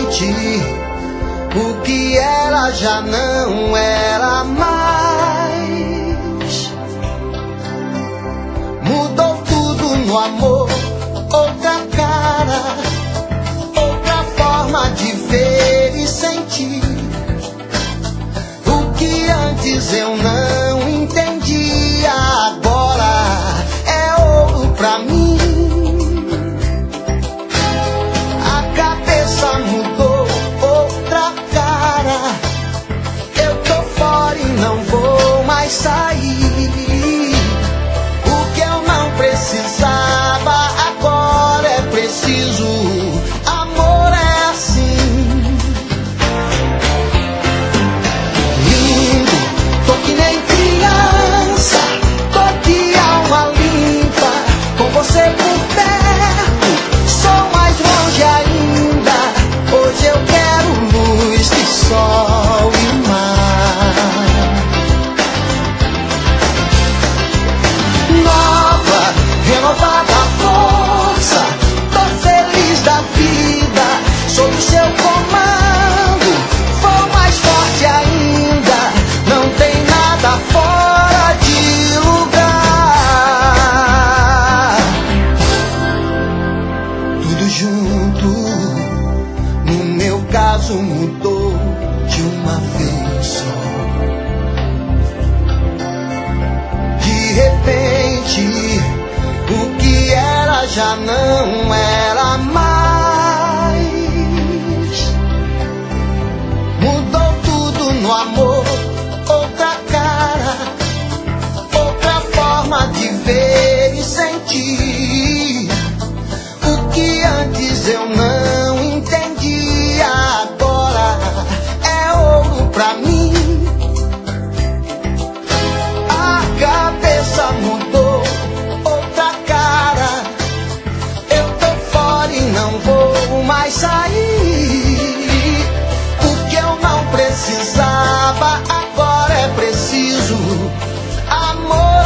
repente, o que era já não era mais. Mudou tudo no amor, outra cara, outra forma de ver e sentir. O que antes eu não entendia, agora é ouro pra mim. A cabeça mudou, outra cara. Eu tô fora e não vou mais sair. O que eu não precisava, agora é preciso. Amor é assim. Lindo, tô que nem criança, tô de alma limpa, com você por perto, sou mais longe ainda. Hoje eu quero luz de sol e mar. Nova, renovada força, tô feliz da vida, sob o seu comando, vou mais forte ainda. Não tem nada fora de lugar. Tudo junto, no meu caso mudou de uma vez só. De repente, o que era já não era mais. Mudou tudo no amor, outra cara, outra forma de ver e sentir. O que antes eu não entendia, agora é ouro pra mim. A cabeça mudou, outra cara. Eu tô fora e não vou mais sair. O que eu não precisava, agora é preciso. Amor